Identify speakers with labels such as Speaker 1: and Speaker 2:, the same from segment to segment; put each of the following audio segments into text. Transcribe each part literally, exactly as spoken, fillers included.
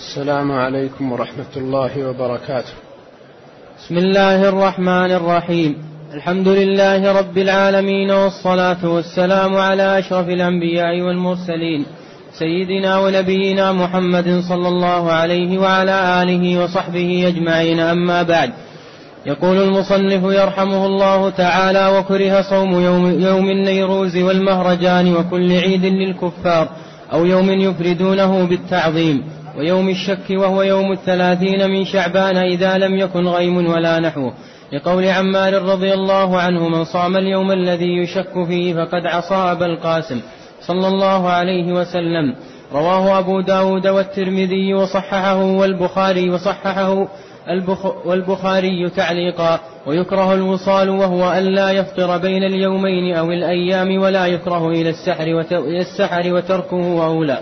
Speaker 1: السلام عليكم ورحمة الله وبركاته.
Speaker 2: بسم الله الرحمن الرحيم. الحمد لله رب العالمين، والصلاة والسلام على أشرف الأنبياء والمرسلين، سيدنا ونبينا محمد صلى الله عليه وعلى آله وصحبه أجمعين. أما بعد، يقول المصنف يرحمه الله تعالى: وكره صوم يوم, يوم النيروز والمهرجان وكل عيد للكفار، أو يوم يفردونه بالتعظيم، ويوم الشك وهو يوم الثلاثين من شعبان إذا لم يكن غيم ولا نحوه، لقول عمار رضي الله عنه: من صام اليوم الذي يشك فيه فقد عصى أبا القاسم صلى الله عليه وسلم. رواه أبو داود والترمذي وصححه والبخاري وصححه والبخاري تعليقا. ويكره الوصال وهو أن لا يفطر بين اليومين أو الأيام، ولا يكره إلى السحر وتركه أولى.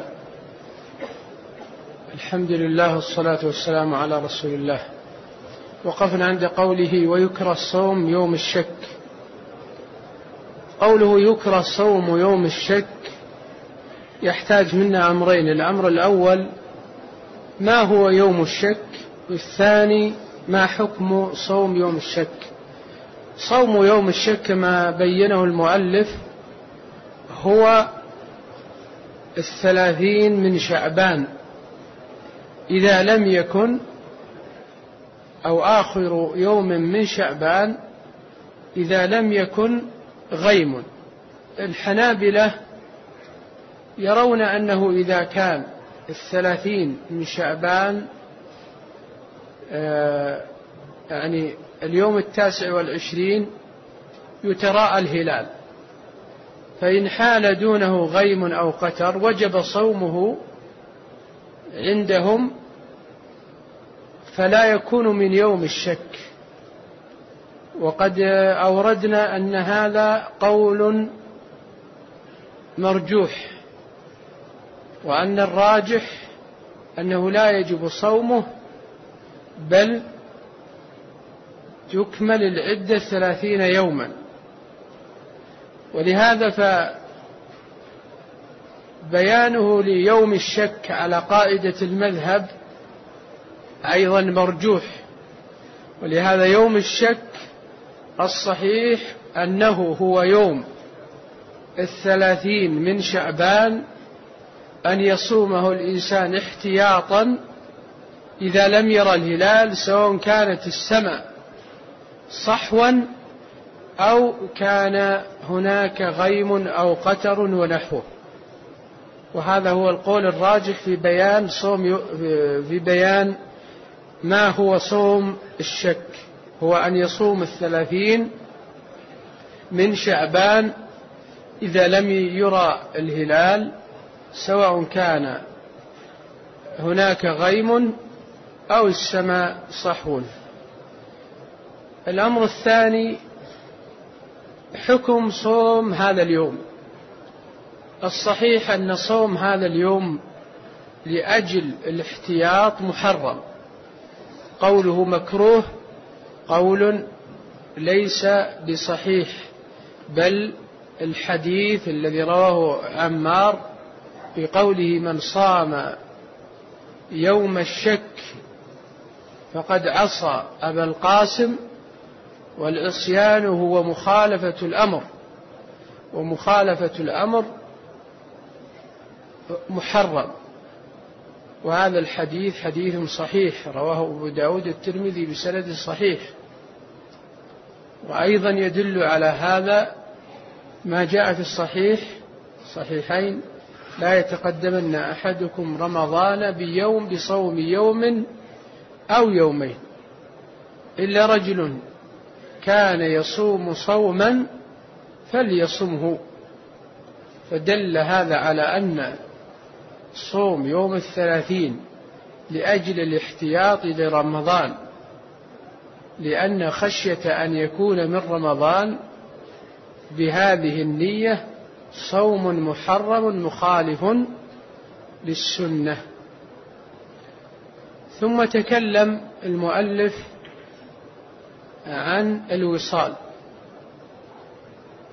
Speaker 1: الحمد لله والصلاة والسلام على رسول الله. وقفنا عند قوله: ويكره الصوم يوم الشك. قوله يكره صوم يوم الشك يحتاج منا أمرين: الأمر الأول ما هو يوم الشك، والثاني ما حكم صوم يوم الشك. صوم يوم الشك كما بينه المؤلف هو الثلاثين من شعبان إذا لم يكن، أو آخر يوم من شعبان إذا لم يكن غيم. الحنابلة يرون أنه إذا كان الثلاثين من شعبان آه يعني اليوم التاسع والعشرين يتراءى الهلال، فإن حال دونه غيم أو قتر وجب صومه عندهم، فلا يكون من يوم الشك. وقد أوردنا أن هذا قول مرجوح، وأن الراجح أنه لا يجب صومه، بل يكمل العدة ثلاثين يوما. ولهذا فبيانه ليوم الشك على قاعدة المذهب أيضا مرجوح. ولهذا يوم الشك الصحيح أنه هو يوم الثلاثين من شعبان، أن يصومه الإنسان احتياطا إذا لم يرى الهلال، سواء كانت السماء صحوا أو كان هناك غيم أو قتر ونحوه. وهذا هو القول الراجح في بيان صوم في بيان ما هو صوم الشك، هو أن يصوم الثلاثين من شعبان إذا لم يرى الهلال، سواء كان هناك غيم أو السماء صحو. الأمر الثاني حكم صوم هذا اليوم. الصحيح أن صوم هذا اليوم لأجل الاحتياط محرم. قوله مكروه قول ليس بصحيح، بل الحديث الذي رواه عمار بقوله: من صام يوم الشك فقد عصى أبا القاسم. والعصيان هو مخالفة الأمر، ومخالفة الأمر محرم. وهذا الحديث حديث صحيح رواه أبو داود الترمذي بسند صحيح. وأيضا يدل على هذا ما جاء في الصحيح صحيحين: لا يتقدمن أحدكم رمضان بيوم بصوم يوم أو يومين إلا رجل كان يصوم صوما فليصمه. فدل هذا على أن صوم يوم الثلاثين لأجل الاحتياط لرمضان، لأن خشية أن يكون من رمضان بهذه النية صوم محرم مخالف للسنة. ثم تكلم المؤلف عن الوصال.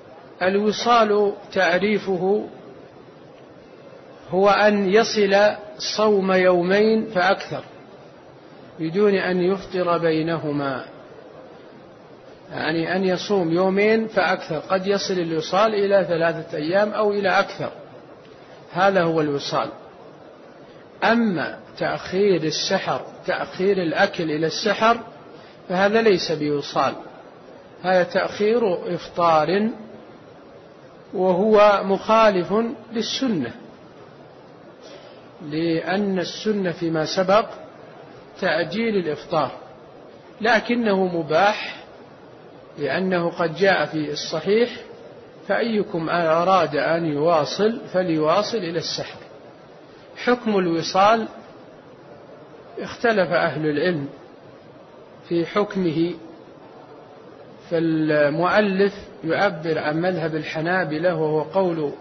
Speaker 1: الوصال تعريفه هو أن يصل صوم يومين فأكثر بدون أن يفطر بينهما، يعني أن يصوم يومين فأكثر، قد يصل الوصال إلى ثلاثة أيام أو إلى أكثر، هذا هو الوصال. أما تأخير السحر، تأخير الأكل إلى السحر، فهذا ليس بوصال، هذا تأخير إفطار، وهو مخالف للسنة، لأن السنة فيما سبق تأجيل الإفطار، لكنه مباح لأنه قد جاء في الصحيح: فأيكم أراد أن يواصل فليواصل إلى السحر. حكم الوصال اختلف أهل العلم في حكمه، فالمؤلف يعبر عن مذهب الحنابلة، وهو قول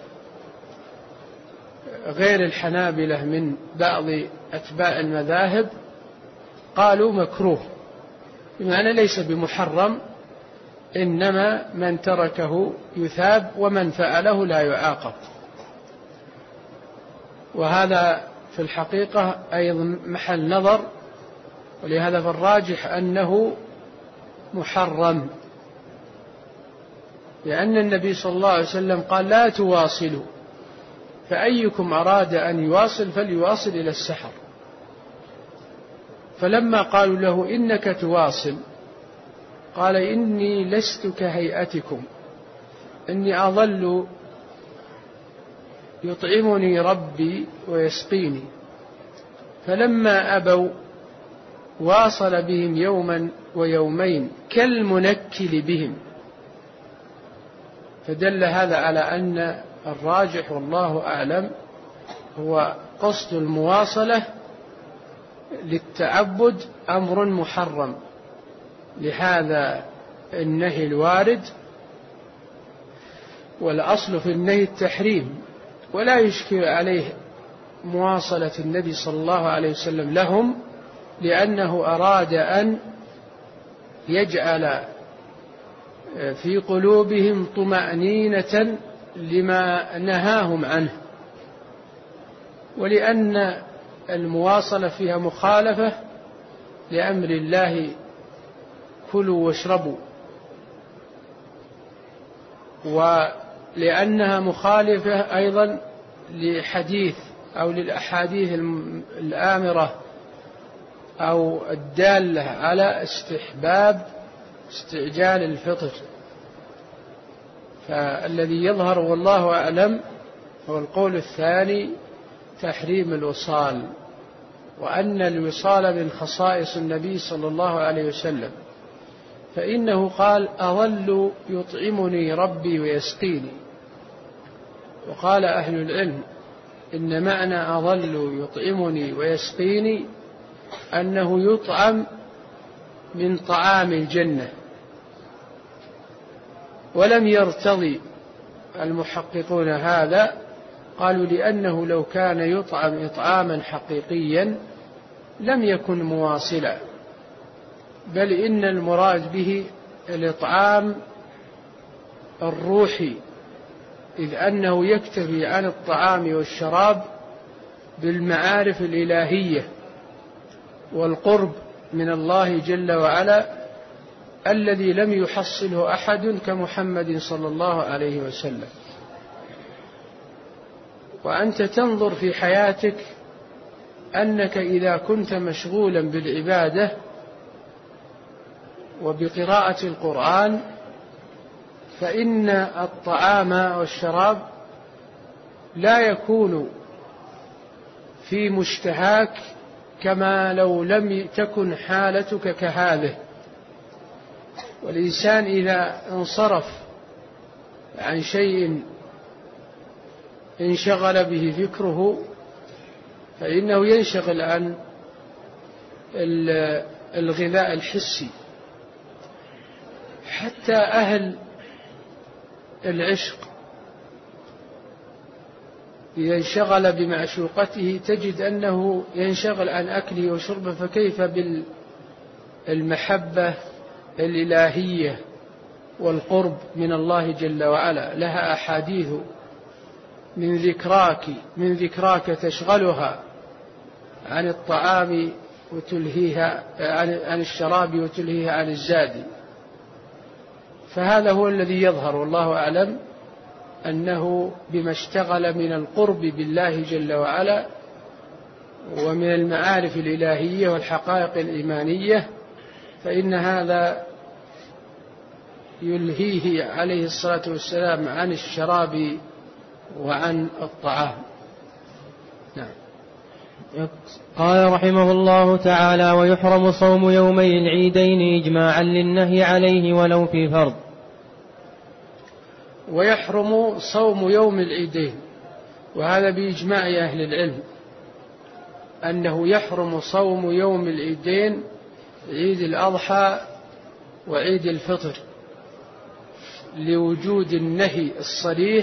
Speaker 1: غير الحنابلة من بعض أتباع المذاهب، قالوا مكروه، بمعنى ليس بمحرم، إنما من تركه يثاب ومن فعله لا يعاقب. وهذا في الحقيقة أيضا محل نظر، ولهذا فالراجح أنه محرم، لأن النبي صلى الله عليه وسلم قال: لا تواصلوا، فأيكم أراد أن يواصل فليواصل إلى السحر. فلما قالوا له: إنك تواصل، قال: إني لست كهيئتكم، إني أظل يطعمني ربي ويسقيني. فلما أبوا واصل بهم يوما ويومين كالمنكل بهم. فدل هذا على أن الراجح والله أعلم هو قصد المواصلة للتعبد أمر محرم، لهذا النهي الوارد، والأصل في النهي التحريم، ولا يشكل عليه مواصلة النبي صلى الله عليه وسلم لهم، لأنه أراد أن يجعل في قلوبهم طمأنينة لما نهاهم عنه، ولأن المواصلة فيها مخالفة لأمر الله: كلوا واشربوا، ولأنها مخالفة أيضا لحديث أو للأحاديث الآمرة أو الدالة على استحباب استعجال الفطر. فالذي يظهر والله أعلم هو القول الثاني: تحريم الوصال، وأن الوصال من خصائص النبي صلى الله عليه وسلم، فإنه قال: أظل يطعمني ربي ويسقيني. وقال أهل العلم إن معنى أظل يطعمني ويسقيني أنه يطعم من طعام الجنة. ولم يرتضي المحققون هذا، قالوا: لأنه لو كان يطعم إطعاما حقيقيا لم يكن مواصلا، بل إن المراد به الإطعام الروحي، إذ أنه يكتفي عن الطعام والشراب بالمعارف الإلهية والقرب من الله جل وعلا الذي لم يحصله أحد كمحمد صلى الله عليه وسلم. وأنت تنظر في حياتك أنك إذا كنت مشغولا بالعبادة وبقراءة القرآن فإن الطعام والشراب لا يكون في مشتهاك كما لو لم تكن حالتك كهذه. والإنسان إذا انصرف عن شيء انشغل به فكره فإنه ينشغل عن الغذاء الحسي. حتى أهل العشق إذا انشغل بمعشوقته تجد أنه ينشغل عن أكله وشربه، فكيف بالمحبة الإلهية والقرب من الله جل وعلا؟ لها أحاديث: من ذكراك من ذكراك تشغلها عن الطعام وتلهيها عن الشراب وتلهيها عن الزاد. فهذا هو الذي يظهر والله أعلم، أنه بما اشتغل من القرب بالله جل وعلا ومن المعارف الإلهية والحقائق الإيمانية، فإن هذا يلهيه عليه الصلاة والسلام عن الشراب وعن الطعام. نعم.
Speaker 2: قال رحمه الله تعالى: ويحرم صوم يومي العيدين إجماعا للنهي عليه ولو في فرض.
Speaker 1: ويحرم صوم يوم العيدين، وهذا بإجماع أهل العلم أنه يحرم صوم يوم العيدين، عيد الأضحى وعيد الفطر، لوجود النهي الصريح،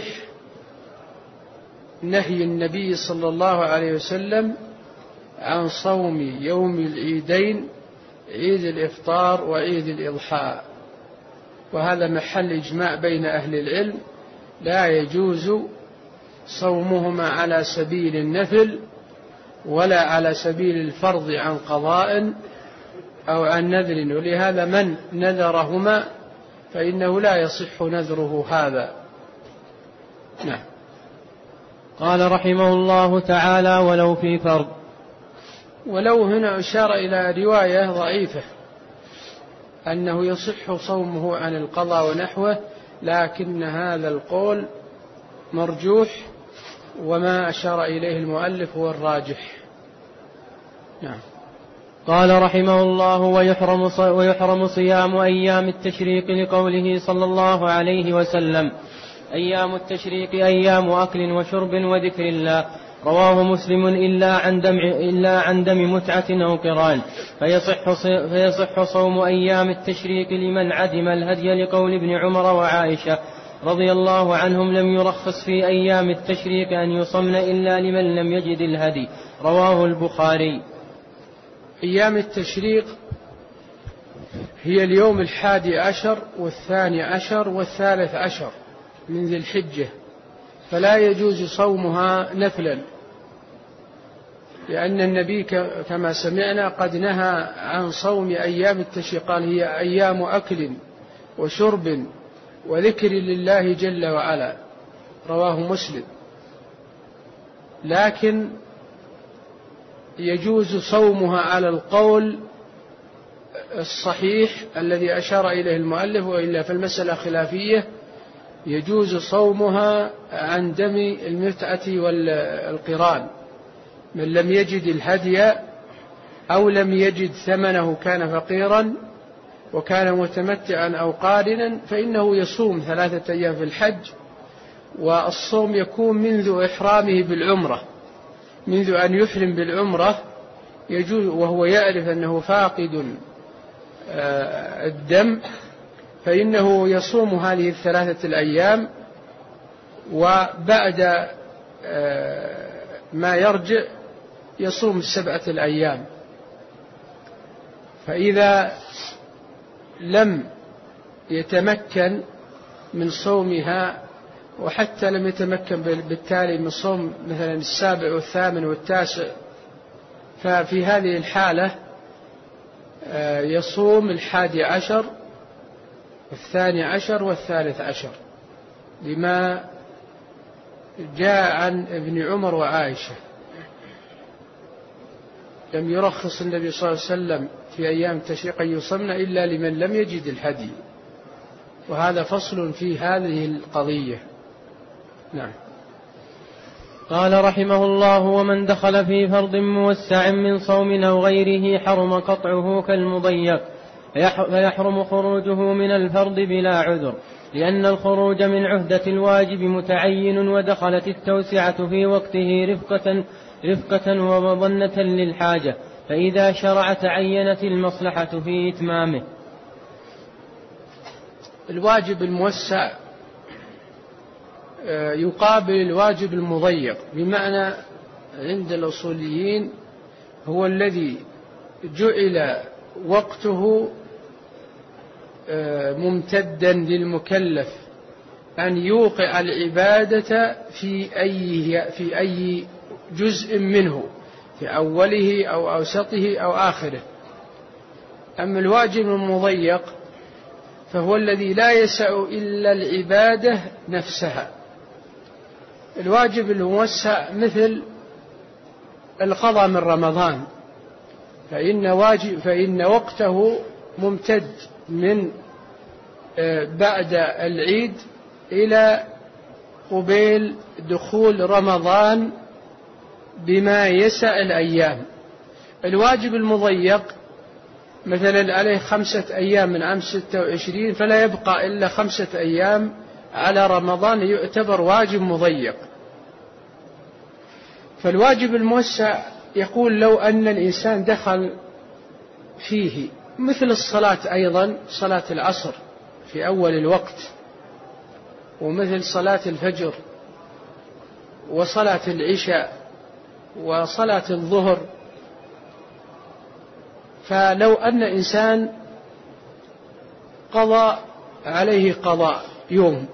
Speaker 1: نهي النبي صلى الله عليه وسلم عن صوم يوم العيدين، عيد الإفطار وعيد الإضحى. وهذا محل إجماع بين أهل العلم، لا يجوز صومهما على سبيل النفل ولا على سبيل الفرض عن قضاء أو عن نذر، ولهذا من نذرهما فإنه لا يصح نذره هذا. نعم.
Speaker 2: قال رحمه الله تعالى: ولو في فرض.
Speaker 1: ولو هنا أشار إلى رواية ضعيفة أنه يصح صومه عن القضاء ونحوه، لكن هذا القول مرجوح، وما أشار إليه المؤلف هو الراجح. نعم.
Speaker 2: قال رحمه الله: ويحرم ويحرم صيام أيام التشريق لقوله صلى الله عليه وسلم: أيام التشريق أيام أكل وشرب وذكر الله. رواه مسلم إلا عن دم إلا عن دم متعة أو قران، فيصح فيصح صوم أيام التشريق لمن عدم الهدي، لقول ابن عمر وعائشة رضي الله عنهم: لم يرخص في أيام التشريق أن يصمن إلا لمن لم يجد الهدي. رواه البخاري.
Speaker 1: أيام التشريق هي اليوم الحادي عشر والثاني عشر والثالث عشر من ذي الحجة، فلا يجوز صومها نفلا، لأن النبي كما سمعنا قد نهى عن صوم أيام التشريق، قال: هي أيام أكل وشرب وذكر لله جل وعلا. رواه مسلم. لكن يجوز صومها على القول الصحيح الذي أشار إليه المؤلف، وإلا فالمسألة خلافية. يجوز صومها عن دم المتعة والقران، من لم يجد الهدي أو لم يجد ثمنه، كان فقيرا وكان متمتعا أو قارنا، فإنه يصوم ثلاثة أيام في الحج، والصوم يكون منذ إحرامه بالعمرة، منذ أن يحرم بالعمرة يجوز، وهو يعرف أنه فاقد الدم، فإنه يصوم هذه الثلاثة الأيام، وبعد ما يرجع يصوم السبعة الأيام. فإذا لم يتمكن من صومها، وحتى لم يتمكن بالتالي من صوم مثلا السابع والثامن والتاسع، ففي هذه الحالة يصوم الحادي عشر والثاني عشر والثالث عشر، لما جاء عن ابن عمر وعائشة: لم يرخص النبي صلى الله عليه وسلم في أيام التشريق أن يصمن إلا لمن لم يجد الهدي. وهذا فصل في هذه القضية. نعم.
Speaker 2: قال رحمه الله: ومن دخل في فرض موسع من صوم أو غيره حرم قطعه كالمضيق، فيحرم خروجه من الفرض بلا عذر، لأن الخروج من عهدة الواجب متعين، ودخلت التوسعة في وقته رفقة, رفقة ومظنة للحاجة، فإذا شرع تعينت المصلحة في إتمامه.
Speaker 1: الواجب الموسع يقابل الواجب المضيق، بمعنى عند الأصوليين هو الذي جعل وقته ممتدا للمكلف أن يوقع العبادة في أي, في أي جزء منه، في أوله أو أوسطه أو آخره. أما الواجب المضيق فهو الذي لا يسع إلا العبادة نفسها. الواجب الموسع مثل القضاء من رمضان، فإن, واجب فإن وقته ممتد من بعد العيد إلى قبيل دخول رمضان بما يسع الأيام. الواجب المضيق مثلا عليه خمسة أيام من عام ستة وعشرين، فلا يبقى إلا خمسة أيام على رمضان، يعتبر واجب مضيق. فالواجب الموسع يقول لو أن الإنسان دخل فيه مثل الصلاة أيضا، صلاة العصر في أول الوقت، ومثل صلاة الفجر وصلاة العشاء وصلاة الظهر. فلو أن إنسان قضى عليه قضاء يوم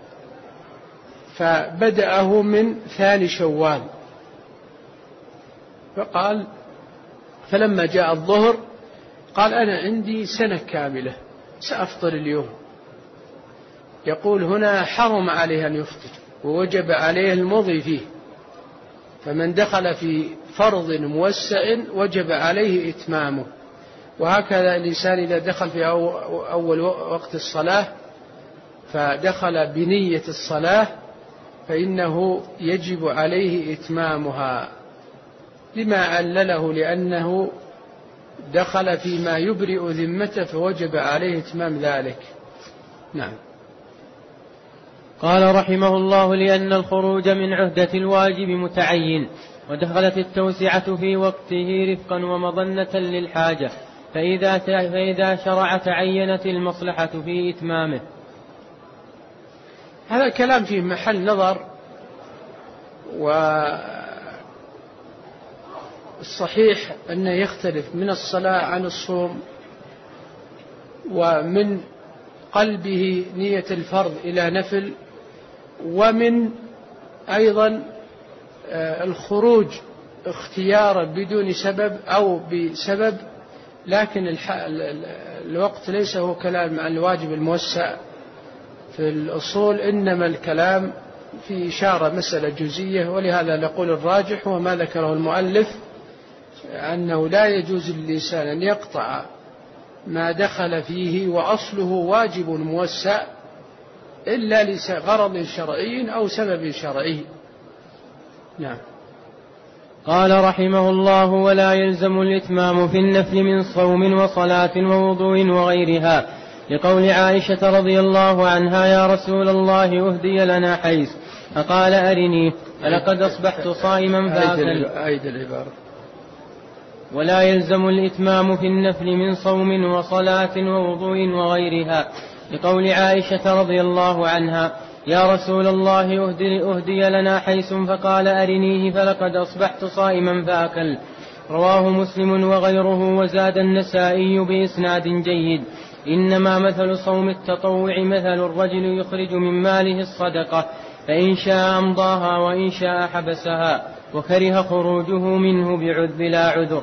Speaker 1: فبدأه من ثاني شوال، فقال فلما جاء الظهر قال أنا عندي سنة كاملة سأفطر اليوم، يقول هنا حرم عليه أن يفطر ووجب عليه المضي فيه. فمن دخل في فرض موسع وجب عليه إتمامه. وهكذا الإنسان إذا دخل في أول وقت الصلاة فدخل بنية الصلاة فإنه يجب عليه إتمامها، لما علله لأنه دخل فيما يبرئ ذمته فوجب عليه إتمام ذلك. نعم.
Speaker 2: قال رحمه الله: لأن الخروج من عهدة الواجب متعين، ودخلت التوسعة في وقته رفقا ومظنة للحاجة، فإذا, فإذا شرع تعينت المصلحة في إتمامه.
Speaker 1: هذا الكلام فيه محل نظر، والصحيح أنه يختلف من الصلاة عن الصوم، ومن قلبه نية الفرض إلى نفل، ومن أيضا الخروج اختيارا بدون سبب أو بسبب. لكن الوقت ليس هو كلام عن الواجب الموسع في الأصول، إنما الكلام في إشارة مسألة جزئية. ولهذا نقول الراجح هو ما ذكره المؤلف، أنه لا يجوز للإنسان أن يقطع ما دخل فيه وأصله واجب موسع إلا لغرض شرعي أو سبب شرعي. نعم.
Speaker 2: قال رحمه الله: ولا يلزم الإتمام في النفل من صوم وصلاة ووضوء وغيرها، لقول عائشة رضي الله عنها: يا رسول الله أهدي لنا حيث، فقال أرني، فلقد أصبحت صائما فأكل.
Speaker 1: أعيد العبارة.
Speaker 2: ولا يلزم الإتمام في النفل من صوم وصلاة ووضوء وغيرها، لقول عائشة رضي الله عنها: يا رسول الله أهدي, أهدي لنا حيث، فقال أرنيه، فلقد أصبحت صائما فأكل. رواه مسلم وغيره. وزاد النسائي بإسناد جيد: إنما مثل صوم التطوع مثل الرجل يخرج من ماله الصدقة، فإن شاء أمضاها وإن شاء حبسها، وكره خروجه منه بعذر بلا عذر.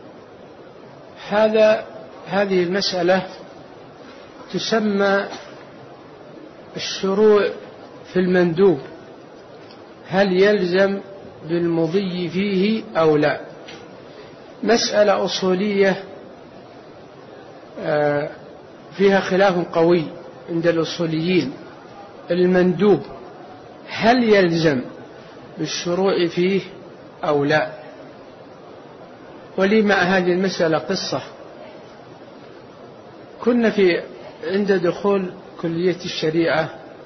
Speaker 1: هذا هذه المسألة تسمى الشروع في المندوب، هل يلزم بالمضي فيه أو لا؟ مسألة أصولية فيها خلاف قوي عند الأصوليين. المندوب هل يلزم بالشروع فيه أو لا؟ ولي مع هذه المسألة قصة. كنا في عند دخول كلية الشريعة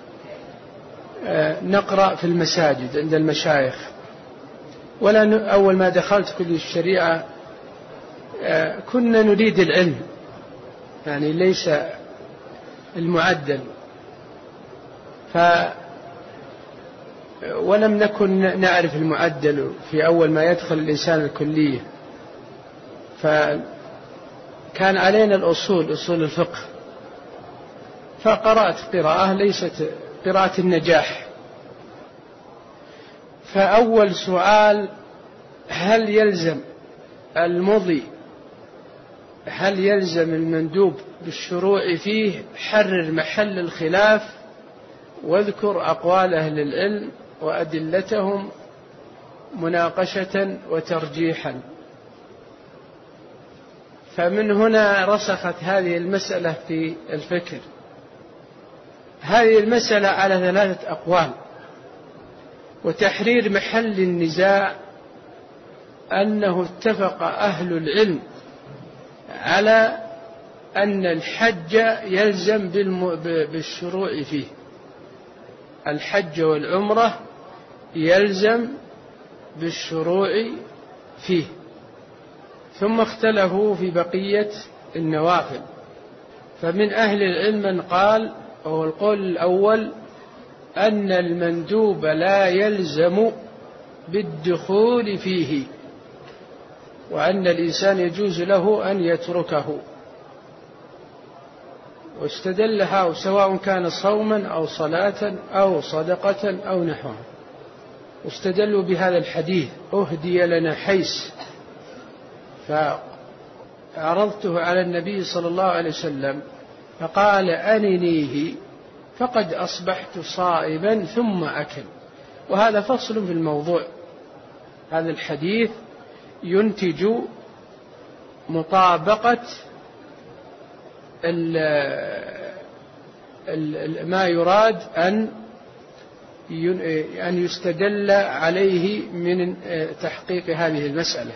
Speaker 1: نقرأ في المساجد عند المشايخ، ولا أول ما دخلت كلية الشريعة كنا نريد العلم، يعني ليس المعدل، ف ولم نكن نعرف المعدل في أول ما يدخل الإنسان الكلية، فكان علينا الأصول، أصول الفقه، فقرأت قراءة ليست قراءة النجاح. فأول سؤال هل يلزم المضي هل يلزم المندوب بالشروع فيه؟ حرر محل الخلاف واذكر أقوال أهل العلم وأدلتهم مناقشة وترجيحا. فمن هنا رسخت هذه المسألة في الفكر. هذه المسألة على ثلاثة أقوال، وتحرير محل النزاع أنه اتفق أهل العلم على أن الحج يلزم بالشروع فيه، الحج والعمرة يلزم بالشروع فيه. ثم اختلفوا في بقية النوافل، فمن أهل العلم من قال، وهو القول الأول، أن المندوب لا يلزم بالدخول فيه، وأن الإنسان يجوز له أن يتركه. واستدلها سواء كان صوما أو صلاة أو صدقة أو نحوها، واستدلوا بهذا الحديث: أهدي لنا حيس، فعرضته على النبي صلى الله عليه وسلم فقال: أننيه فقد أصبحت صائما ثم أكل. وهذا فصل في الموضوع. هذا الحديث ينتج مطابقة ما يراد أن أن يستدل عليه من تحقيق هذه المسألة.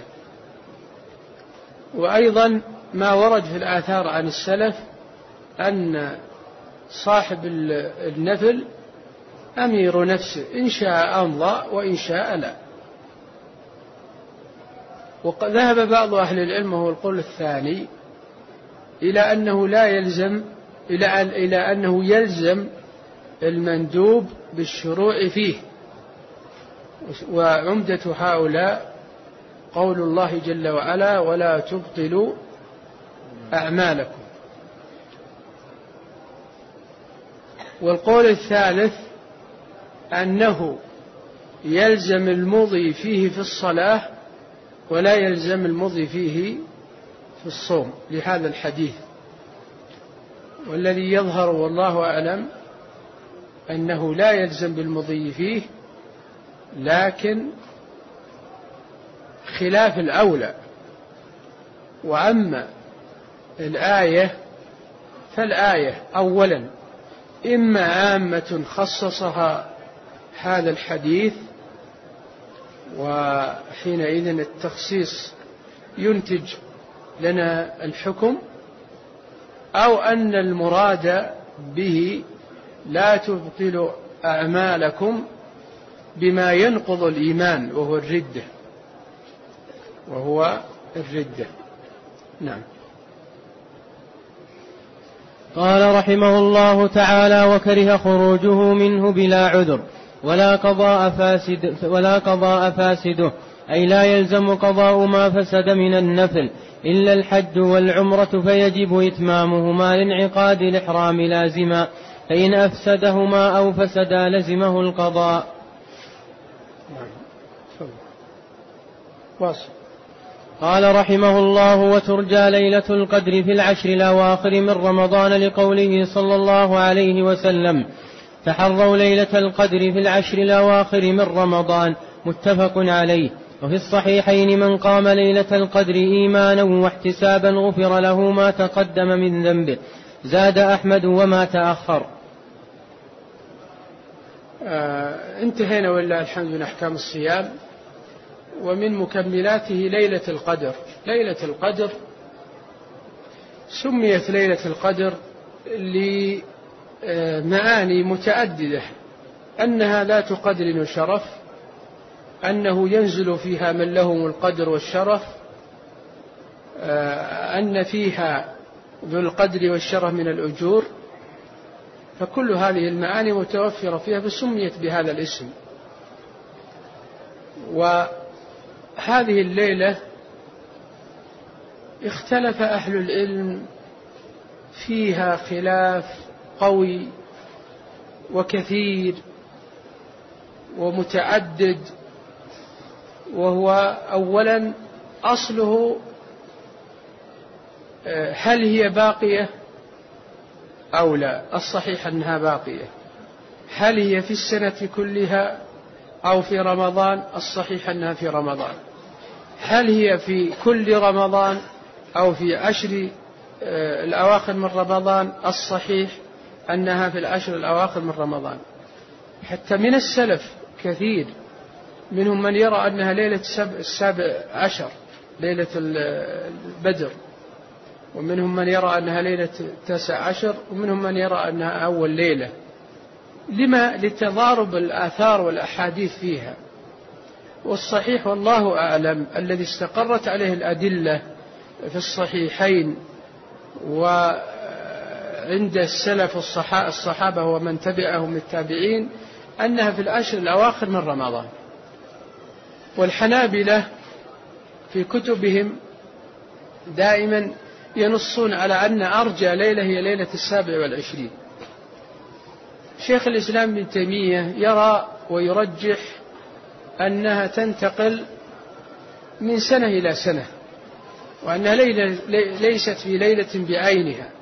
Speaker 1: وأيضا ما ورد في الآثار عن السلف أن صاحب النفل أمير نفسه، إن شاء أمضى وإن شاء لا. وذهب بعض أهل العلم، وهو القول الثاني، إلى أنه لا يلزم إلى إلى أنه يلزم المندوب بالشروع فيه. وعمدة هؤلاء قول الله جل وعلا: ولا تبطلوا أعمالكم. والقول الثالث أنه يلزم المضي فيه في الصلاة ولا يلزم المضي فيه في الصوم، لهذا الحديث. والذي يظهر والله أعلم أنه لا يلزم بالمضي فيه، لكن خلاف الأولى. وأما الآية فالآية أولا إما عامة خصصها هذا الحديث، وحينئذ التخصيص ينتج لنا الحكم، أو أن المراد به لا تبطلوا أعمالكم بما ينقض الإيمان، وهو الردة وهو الردة. نعم.
Speaker 2: قال رحمه الله تعالى: وكره خروجه منه بلا عذر ولا قضاء فاسد ولا قضاء فاسده، أي لا يلزم قضاء ما فسد من النفل إلا الحج والعمرة، فيجب إتمامهما لانعقاد الإحرام لازما، فإن أفسدهما أو فسدا لزمه القضاء. قال رحمه الله: وترجى ليلة القدر في العشر الأواخر من رمضان، لقوله صلى الله عليه وسلم: تحروا ليلة القدر في العشر الأواخر من رمضان، متفق عليه. وفي الصحيحين: من قام ليلة القدر إيمانا واحتسابا غفر له ما تقدم من ذنبه. زاد أحمد: وما تأخر.
Speaker 1: آه انتهينا ولله الحمد من أحكام الصيام. ومن مكملاته ليلة القدر. ليلة القدر سميت ليلة القدر لمعاني متعددة: أنها ذات قدر وشرف، أنه ينزل فيها من لهم القدر والشرف، أن فيها ذو القدر والشرف من الأجور. فكل هذه المعاني متوفرة فيها، فسميت بهذا الاسم. وهذه الليلة اختلف أهل العلم فيها خلاف قوي وكثير ومتعدد، وهو أولا أصله هل هي باقية أو لا؟ الصحيح أنها باقية. هل هي في السنة كلها أو في رمضان؟ الصحيح أنها في رمضان. هل هي في كل رمضان أو في عشر الأواخر من رمضان؟ الصحيح أنها في العشر الأواخر من رمضان. حتى من السلف كثير منهم من يرى أنها ليلة السابع عشر ليلة البدر، ومنهم من يرى أنها ليلة التاسع عشر، ومنهم من يرى أنها أول ليلة. لما؟ لتضارب الآثار والأحاديث فيها. والصحيح والله أعلم الذي استقرت عليه الأدلة في الصحيحين وعند السلف الصحابة ومن تبعهم التابعين أنها في العشر الأواخر من رمضان. والحنابلة في كتبهم دائما ينصون على أن أرجى ليلة هي ليلة السابع والعشرين. شيخ الإسلام ابن تيمية يرى ويرجح أنها تنتقل من سنة إلى سنة، وأنها ليلة ليست في ليلة بعينها.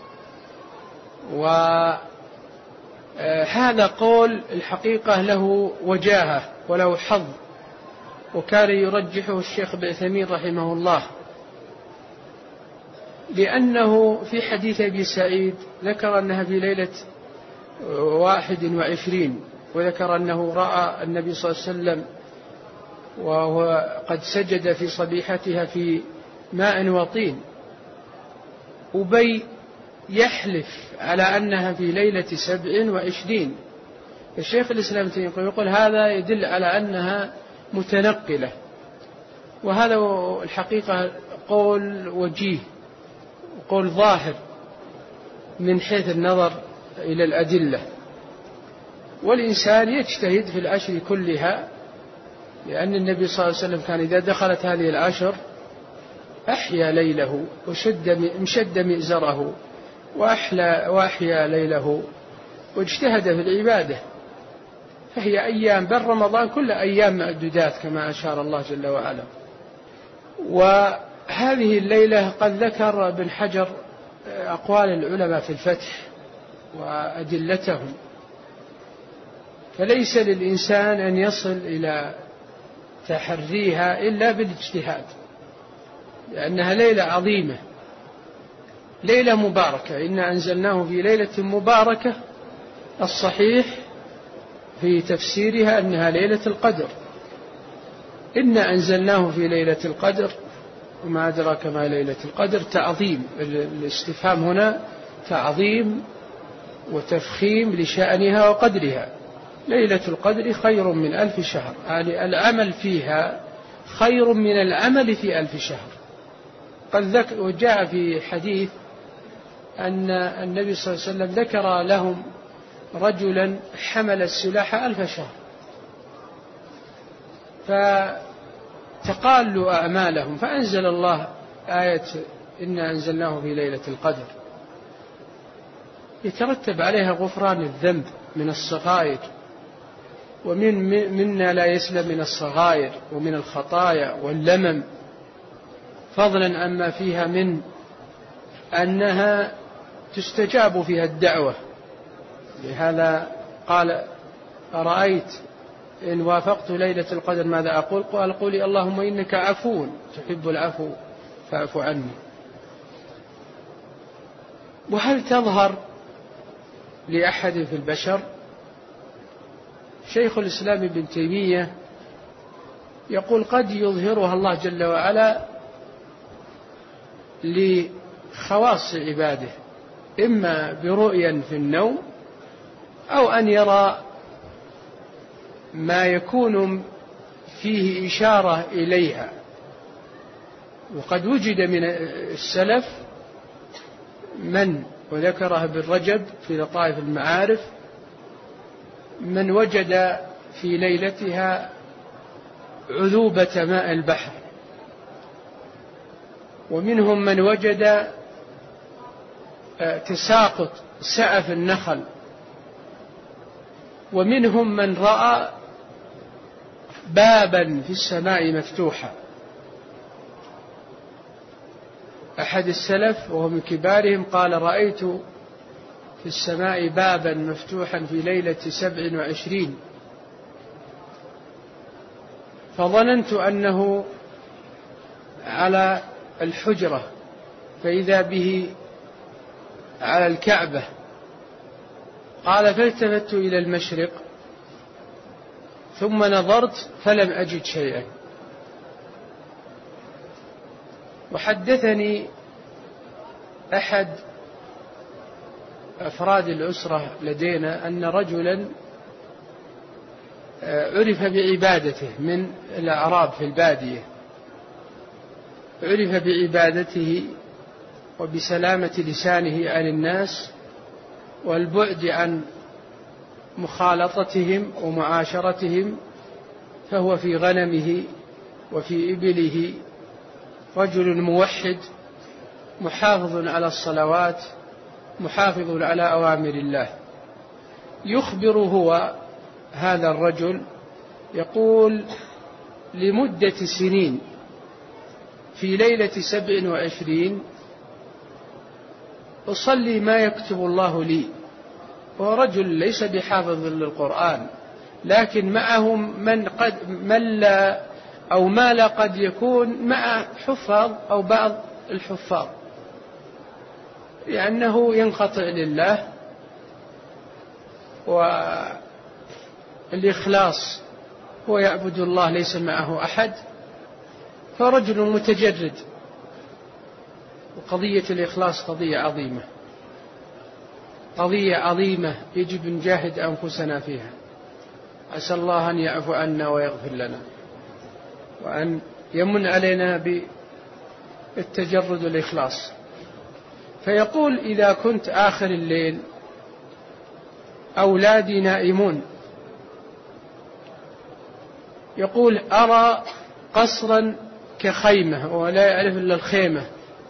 Speaker 1: وهذا قول الحقيقة له وجاهة وله حظ، وكان يرجحه الشيخ ابن عثيمين رحمه الله، لأنه في حديث أبي سعيد ذكر أنها في ليلة واحد وعشرين، وذكر أنه رأى النبي صلى الله عليه وسلم وهو قد سجد في صبيحتها في ماء وطين. أبي يحلف على أنها في ليلة سبع وعشرين. الشيخ الإسلام يقول هذا يدل على أنها متنقلة، وهذا الحقيقة قول وجيه، قول ظاهر من حيث النظر إلى الأدلة. والإنسان يجتهد في العشر كلها، لأن النبي صلى الله عليه وسلم كان إذا دخلت هذه العشر أحيا ليله وشد مشد مئزره وأحلى وأحيا ليله واجتهد في العبادة. فهي أيام، بل رمضان كل أيام معدودات كما أشار الله جل وعلا. وهذه الليلة قد ذكر ابن حجر أقوال العلماء في الفتح وأدلتهم، فليس للإنسان أن يصل إلى تحريها إلا بالاجتهاد، لأنها ليلة عظيمة، ليلة مباركة. إنا أنزلناه في ليلة مباركة. الصحيح في تفسيرها أنها ليلة القدر. إنا أنزلناه في ليلة القدر وما أدراك ما ليلة القدر. تعظيم، الاستفهام هنا تعظيم وتفخيم لشأنها وقدرها. ليلة القدر خير من ألف شهر، يعني العمل فيها خير من العمل في ألف شهر. قد ذكر وجاء في حديث أن النبي صلى الله عليه وسلم ذكر لهم رجلا حمل السلاح ألف شهر، فتقالوا أعمالهم، فأنزل الله آية إنا أنزلناه في ليلة القدر، يترتب عليها غفران الذنب من الصغائر، ومن منا لا يسلم من الصغائر ومن الخطايا واللمم، فضلا عما فيها من أنها تستجاب فيها الدعوة. لهذا قال أرأيت إن وافقت ليلة القدر ماذا أقول؟ قال قولي اللهم إنك عفو تحب العفو فاعف عني. وهل تظهر لأحد في البشر؟ شيخ الإسلام ابن تيمية يقول قد يظهرها الله جل وعلا لخواص عباده، إما برؤيا في النوم أو أن يرى ما يكون فيه إشارة إليها. وقد وجد من السلف من، وذكره ابن رجب في لطائف المعارف، من وجد في ليلتها عذوبة ماء البحر، ومنهم من وجد تساقط سعف النخل، ومنهم من رأى بابا في السماء مفتوحا. أحد السلف وهو من كبارهم قال: رأيت في السماء بابا مفتوحا في ليلة سبع وعشرين، فظننت أنه على الحجرة، فإذا به على الكعبة. قال: فالتفت إلى المشرق ثم نظرت فلم أجد شيئا. وحدثني أحد أفراد الأسرة لدينا أن رجلا عرف بعبادته من الأعراب في البادية، عرف بعبادته وبسلامة لسانه عن الناس والبعد عن مخالطتهم ومعاشرتهم، فهو في غنمه وفي إبله رجل موحد محافظ على الصلوات، محافظ على أوامر الله. يخبر هو هذا الرجل يقول: لمدة سنين في ليلة سبع وعشرين أصلي ما يكتب الله لي، هو رجل ليس بحافظ للقرآن، لكن معهم من قد من لا أو ما لا قد يكون مع حفاظ أو بعض الحفاظ، لأنه ينقطع لله والإخلاص، هو يعبد الله ليس معه أحد، فرجل متجرد. وقضية الإخلاص قضية عظيمة، قضية عظيمة يجب أن نجاهد أنفسنا فيها. أسأل الله أن يعفو عنا ويغفر لنا، وأن يمن علينا بالتجرد والإخلاص. فيقول: إذا كنت آخر الليل أولادي نائمون، يقول أرى قصرا كخيمة، ولا يعرف إلا الخيمة،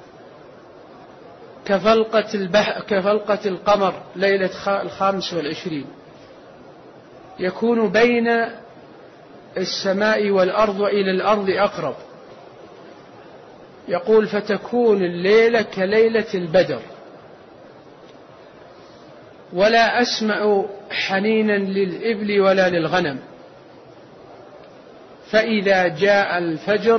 Speaker 1: كفلقة, البح كفلقة القمر ليلة الخامس والعشرين، يكون بين السماء والأرض وإلى الأرض أقرب. يقول: فتكون الليلة كليلة البدر، ولا أسمع حنينا للإبل ولا للغنم، فإذا جاء الفجر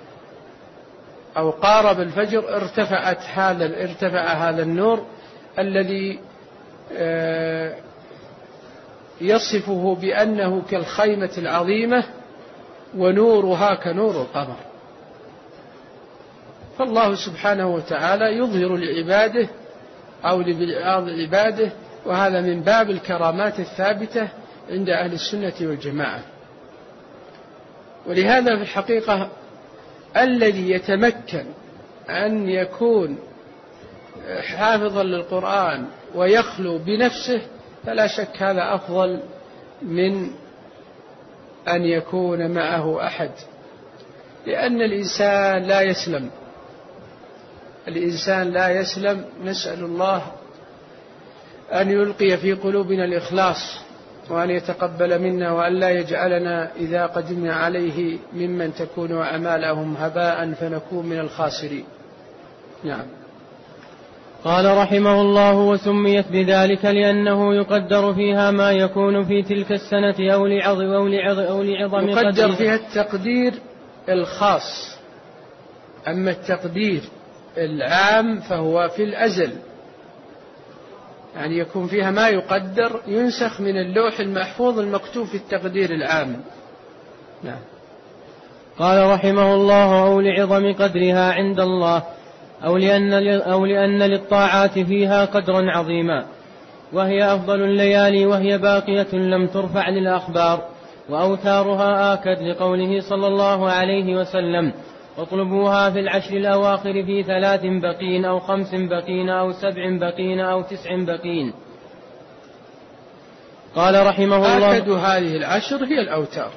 Speaker 1: أو قارب الفجر ارتفعت هذا ارتفع هذا النور الذي يصفه بأنه كالخيمة العظيمة ونورها كنور القمر. فالله سبحانه وتعالى يظهر لعباده أو لبعض عباده، وهذا من باب الكرامات الثابتة عند أهل السنة والجماعة. ولهذا في الحقيقة الذي يتمكن أن يكون حافظا للقرآن ويخلو بنفسه فلا شك هذا أفضل من أن يكون معه أحد، لأن الإنسان لا يسلم الإنسان لا يسلم. نسأل الله أن يلقي في قلوبنا الإخلاص، وأن يتقبل منا، وأن لا يجعلنا إذا قدمنا عليه ممن تكون أعمالهم هباء فنكون من الخاسرين. نعم.
Speaker 2: قال رحمه الله: وسميت بذلك لأنه يقدر فيها ما يكون في تلك السنة أو لعظم أو لعظم أو لعظم
Speaker 1: يقدر فيها التقدير الخاص، أما التقدير العام فهو في الأزل، يعني يكون فيها ما يقدر ينسخ من اللوح المحفوظ المكتوب في التقدير العام. نعم.
Speaker 2: قال رحمه الله: أو لعظم قدرها عند الله، أو لأن, أو لأن للطاعات فيها قدرا عظيما، وهي أفضل الليالي، وهي باقية لم ترفع للأخبار، وأوتارها آكد، لقوله صلى الله عليه وسلم: اطلبوها في العشر الأواخر في ثلاث بقين أو خمس بقين أو سبع بقين أو تسع بقين. قال رحمه الله:
Speaker 1: آكد هذه العشر هي الأوتار،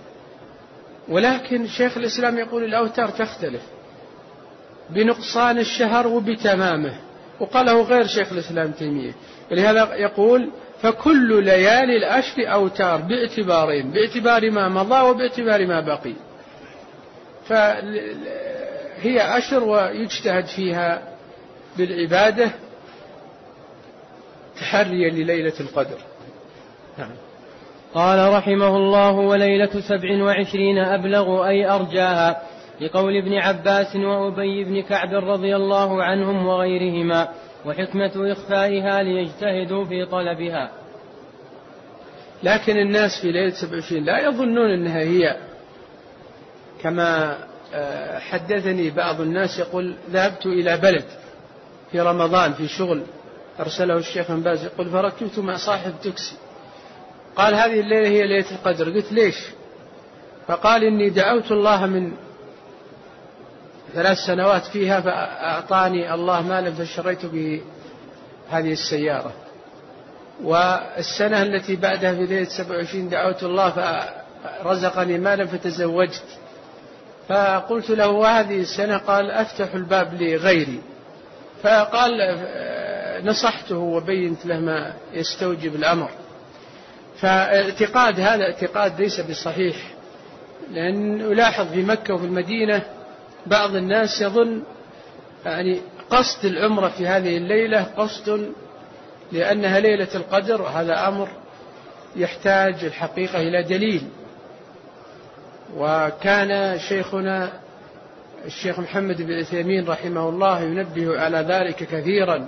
Speaker 1: ولكن شيخ الإسلام يقول الأوتار تختلف بنقصان الشهر وبتمامه، وقاله غير شيخ الإسلام تيمية، ولهذا يقول فكل ليالي العشر أوتار باعتبارين، باعتبار ما مضى وباعتبار ما بقي. فهي عشر ويجتهد فيها بالعبادة تحريا لليلة القدر. نعم.
Speaker 2: قال رحمه الله: وليلة سبع وعشرين أبلغ أي أرجاها، لقول ابن عباس وأبي بن كعب رضي الله عنهم وغيرهما، وحكمة إخفائها ليجتهدوا في طلبها.
Speaker 1: لكن الناس في ليلة سبع وعشرين لا يظنون أنها هي، كما حدثني بعض الناس يقول: ذهبت إلى بلد في رمضان في شغل أرسله الشيخ بن باز، يقول: فركبت مع صاحب تاكسي، قال: هذه الليلة هي ليلة القدر. قلت: ليش؟ فقال: إني دعوت الله من ثلاث سنوات فيها فأعطاني الله مالا فاشتريت به هذه السيارة، والسنة التي بعدها في ليلة سبع وعشرين دعوت الله فرزقني مالا فتزوجت. فقلت له: وهذه السنة؟ قال: أفتح الباب لغيري. فقال: نصحته وبينت له ما يستوجب الأمر. فاعتقاد هذا اعتقاد ليس بصحيح، لأن ألاحظ في مكة وفي المدينة بعض الناس يظن يعني قصد العمرة في هذه الليلة قصد لأنها ليلة القدر، وهذا أمر يحتاج الحقيقة إلى دليل. وكان شيخنا الشيخ محمد بن عثيمين رحمه الله ينبه على ذلك كثيرا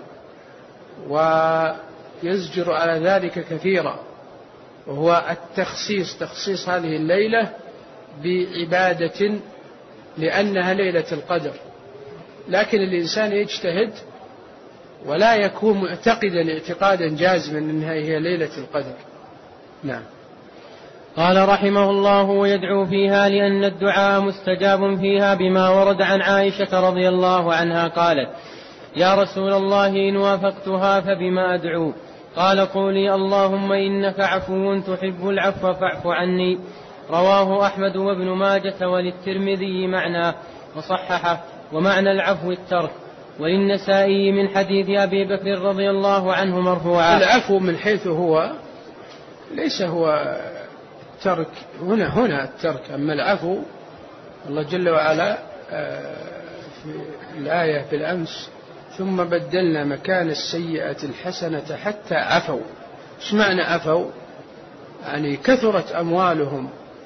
Speaker 1: ويزجر على ذلك كثيرا، وهو التخصيص، تخصيص هذه الليلة بعبادة لأنها ليلة القدر. لكن الإنسان يجتهد ولا يكون معتقدا اعتقادا جازما أنها هي ليلة القدر. نعم.
Speaker 2: قال رحمه الله: ويدعو فيها لأن الدعاء مستجاب فيها، بما ورد عن عائشة رضي الله عنها قالت: يا رسول الله، إن وافقتها فبما أدعو؟ قال: قولي: اللهم إنك عفو تحب العفو فاعف عني. رواه أحمد وابن ماجة وللترمذي معناه وصححه، ومعنى العفو الترك، وللنسائي من حديث أبي بكر رضي الله عنه مرفوعا.
Speaker 1: العفو من حيث هو ليس هو الترك هنا هنا الترك، أما العفو الله جل وعلا في الآية بالأمس: ثم بدلنا مكان السيئة الحسنة حتى عفوا. ايش معنى عفوا؟ يعني كثرت أموالهم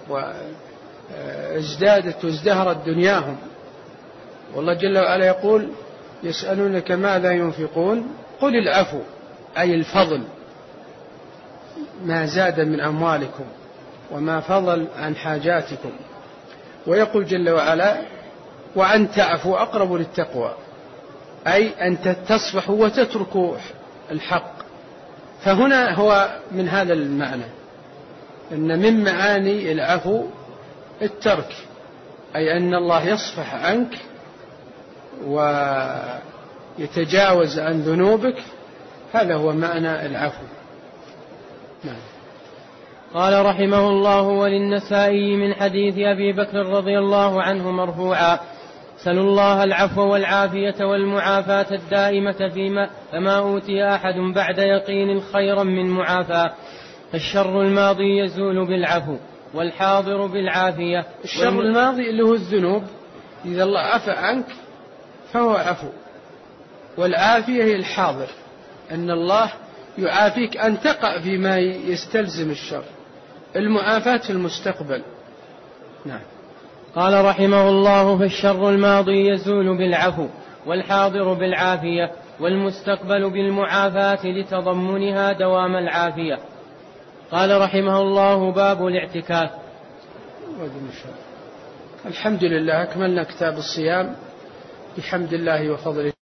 Speaker 1: وازدادت وازدهرت دنياهم، والله جل وعلا يقول: يسألونك ماذا ينفقون قل العفو، أي الفضل، ما زاد من أموالكم وما فضل عن حاجاتكم. ويقول جل وعلا: وأن تعفوا أقرب للتقوى، أي أن تصفحوا وتتركوا الحق. فهنا هو من هذا المعنى، أن من معاني العفو الترك، أي أن الله يصفح عنك ويتجاوز عن ذنوبك، هذا هو معنى العفو. نعم.
Speaker 2: قال رحمه الله: وللنسائي من حديث أبي بكر رضي الله عنه مرفوعا: سلوا الله العفو والعافية والمعافاة الدائمة فيما فما أوتي أحد بعد يقين خيرا من معافاة. الشر الماضي يزول بالعفو، والحاضر بالعافية.
Speaker 1: الشر الماضي اللي هو الذنوب، إذا الله عفى عنك فهو عفو، والعافية هي الحاضر، أن الله يعافيك أن تقع فيما يستلزم الشر. المعافاة في المستقبل. نعم.
Speaker 2: قال رحمه الله: فالشر الماضي يزول بالعفو، والحاضر بالعافية، والمستقبل بالمعافاة لتضمنها دوام العافية. قال رحمه الله: باب الاعتكاف.
Speaker 1: الحمد لله، أكملنا كتاب الصيام بحمد الله وفضله.